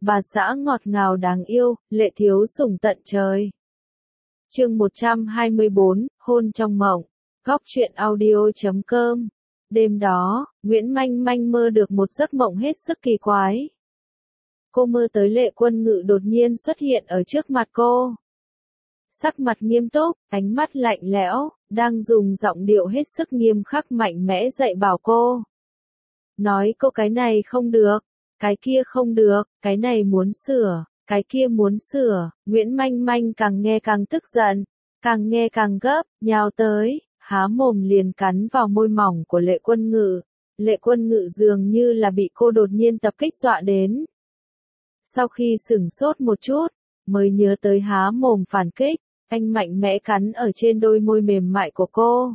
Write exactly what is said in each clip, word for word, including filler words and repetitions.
bà xã ngọt ngào đáng yêu, lệ thiếu sủng tận trời. Chương một trăm hai mươi bốn, hôn trong mộng. Góc truyện audio chấm com. Đêm đó, Nguyễn Manh Manh mơ được một giấc mộng hết sức kỳ quái. Cô mơ tới Lệ Quân Ngự đột nhiên xuất hiện ở trước mặt cô. Sắc mặt nghiêm túc, ánh mắt lạnh lẽo, đang dùng giọng điệu hết sức nghiêm khắc mạnh mẽ dạy bảo cô. Nói cô cái này không được, cái kia không được, cái này muốn sửa, cái kia muốn sửa. Nguyễn Manh Manh càng nghe càng tức giận, càng nghe càng gấp, nhào tới, há mồm liền cắn vào môi mỏng của Lệ Quân Ngự. Lệ Quân Ngự dường như là bị cô đột nhiên tập kích dọa đến. Sau khi sửng sốt một chút, mới nhớ tới há mồm phản kích, anh mạnh mẽ cắn ở trên đôi môi mềm mại của cô.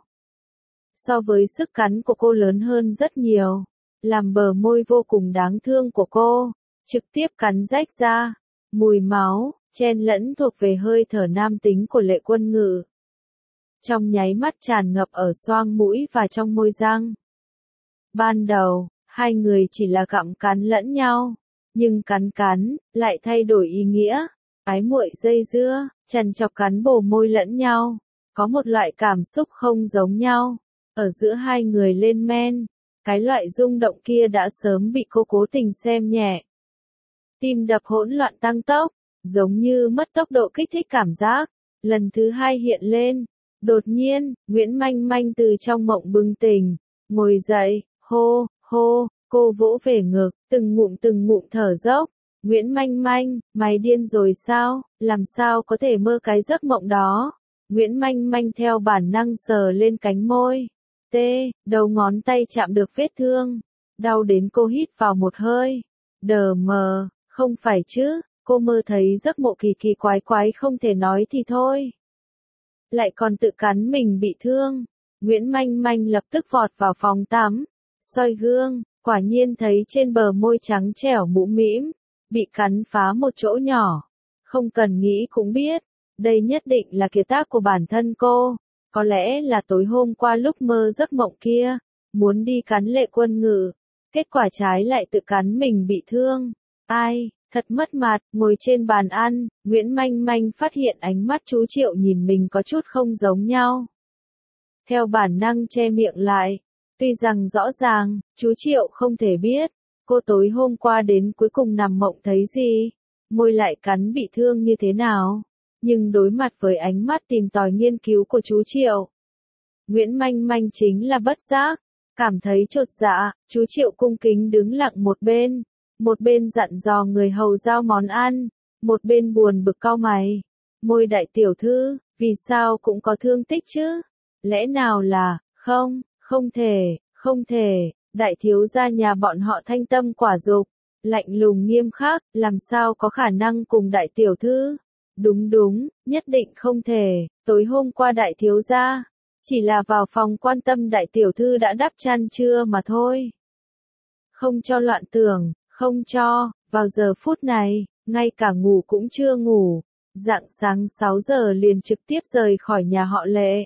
So với sức cắn của cô lớn hơn rất nhiều, làm bờ môi vô cùng đáng thương của cô trực tiếp cắn rách ra, mùi máu chen lẫn thuộc về hơi thở nam tính của Lệ Quân Ngự. Trong nháy mắt tràn ngập ở xoang mũi và trong môi răng. Ban đầu, hai người chỉ là gặm cắn lẫn nhau, nhưng cắn cắn lại thay đổi ý nghĩa, ái muội dây dưa, trằn trọc cắn bổ môi lẫn nhau, có một loại cảm xúc không giống nhau, ở giữa hai người lên men, cái loại rung động kia đã sớm bị cô cố tình xem nhẹ. Tim đập hỗn loạn tăng tốc, giống như mất tốc độ kích thích cảm giác, lần thứ hai hiện lên. Đột nhiên, Nguyễn Manh Manh từ trong mộng bừng tỉnh, ngồi dậy, hô, hô, cô vỗ về ngực, từng ngụm từng ngụm thở dốc. Nguyễn Manh Manh, mày điên rồi sao, làm sao có thể mơ cái giấc mộng đó? Nguyễn Manh Manh theo bản năng sờ lên cánh môi. Tê, đầu ngón tay chạm được vết thương. Đau đến cô hít vào một hơi. Đờ mờ, không phải chứ, cô mơ thấy giấc mộng kỳ kỳ quái quái không thể nói thì thôi. Lại còn tự cắn mình bị thương. Nguyễn Manh Manh lập tức vọt vào phòng tắm, soi gương, quả nhiên thấy trên bờ môi trắng trẻo mũm mĩm, bị cắn phá một chỗ nhỏ. Không cần nghĩ cũng biết, đây nhất định là kiệt tác của bản thân cô. Có lẽ là tối hôm qua lúc mơ giấc mộng kia, muốn đi cắn Lệ Quân Ngự, kết quả trái lại tự cắn mình bị thương. Ai, thật mất mặt. Ngồi trên bàn ăn, Nguyễn Manh Manh phát hiện ánh mắt chú Triệu nhìn mình có chút không giống nhau. Theo bản năng che miệng lại, tuy rằng rõ ràng, chú Triệu không thể biết, cô tối hôm qua đến cuối cùng nằm mộng thấy gì, môi lại cắn bị thương như thế nào. Nhưng đối mặt với ánh mắt tìm tòi nghiên cứu của chú Triệu, Nguyễn Manh Manh chính là bất giác, cảm thấy chột dạ. Chú Triệu cung kính đứng lặng một bên, một bên dặn dò người hầu giao món ăn, một bên buồn bực cau mày. Môi đại tiểu thư, vì sao cũng có thương tích chứ? Lẽ nào là, không, không thể, không thể, đại thiếu gia nhà bọn họ thanh tâm quả dục, lạnh lùng nghiêm khắc, làm sao có khả năng cùng đại tiểu thư? Đúng đúng, nhất định không thể, tối hôm qua đại thiếu gia, chỉ là vào phòng quan tâm đại tiểu thư đã đắp chăn chưa mà thôi. Không cho loạn tưởng, không cho, vào giờ phút này, ngay cả ngủ cũng chưa ngủ, rạng sáng sáu giờ liền trực tiếp rời khỏi nhà họ Lệ.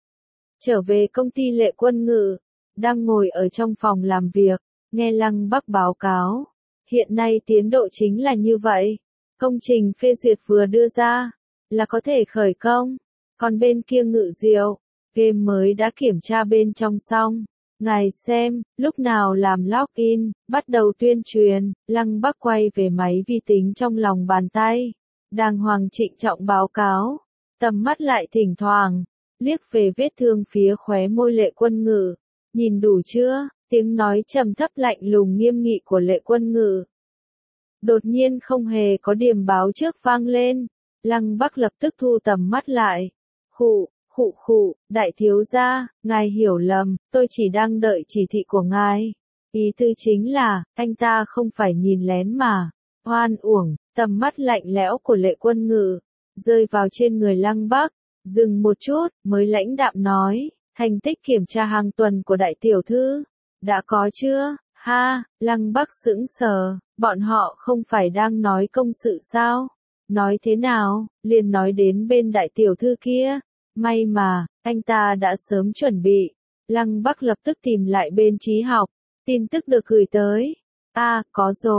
Trở về công ty Lệ Quân Ngự, đang ngồi ở trong phòng làm việc, nghe Lăng Bắc báo cáo. Hiện nay tiến độ chính là như vậy. Công trình phê duyệt vừa đưa ra, là có thể khởi công. Còn bên kia Ngự Diệu, game mới đã kiểm tra bên trong xong. Ngài xem, lúc nào làm login, bắt đầu tuyên truyền. Lăng Bắc quay về máy vi tính trong lòng bàn tay, đàng hoàng trịnh trọng báo cáo. Tầm mắt lại thỉnh thoảng liếc về vết thương phía khóe môi Lệ Quân Ngự. Nhìn đủ chưa? Tiếng nói trầm thấp lạnh lùng nghiêm nghị của Lệ Quân Ngự đột nhiên không hề có điểm báo trước vang lên. Lăng Bắc lập tức thu tầm mắt lại. Khụ, khụ khụ, đại thiếu gia, ngài hiểu lầm, tôi chỉ đang đợi chỉ thị của ngài. Ý tư chính là, anh ta không phải nhìn lén mà. Hoan uổng. Tầm mắt lạnh lẽo của Lệ Quân Ngự rơi vào trên người Lăng Bắc, dừng một chút, mới lãnh đạm nói, thành tích kiểm tra hàng tuần của đại tiểu thư, đã có chưa? Ha, Lăng Bắc sững sờ, bọn họ không phải đang nói công sự sao? Nói thế nào, liền nói đến bên đại tiểu thư kia. May mà, anh ta đã sớm chuẩn bị. Lăng Bắc lập tức tìm lại bên trí học, tin tức được gửi tới. À, có rồi,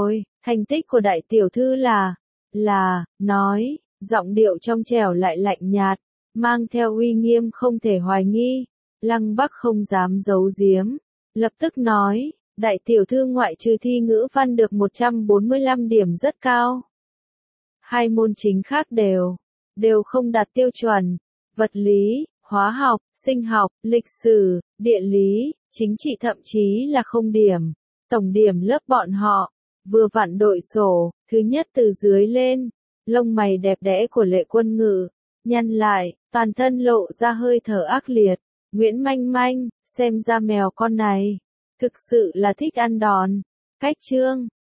Thành tích của đại tiểu thư là, là, nói, giọng điệu trong trẻo lại lạnh nhạt, mang theo uy nghiêm không thể hoài nghi. Lăng Bắc không dám giấu giếm, lập tức nói, đại tiểu thư ngoại trừ thi ngữ văn được một trăm bốn mươi lăm điểm rất cao. Hai môn chính khác đều, đều không đạt tiêu chuẩn, vật lý, hóa học, sinh học, lịch sử, địa lý, chính trị thậm chí là không điểm. Tổng điểm lớp bọn họ, vừa vặn đội sổ, thứ nhất từ dưới lên, lông mày đẹp đẽ của Lệ Quân Ngự, nhăn lại, toàn thân lộ ra hơi thở ác liệt. Nguyễn Manh Manh, xem ra mèo con này, thực sự là thích ăn đòn. Cách chương,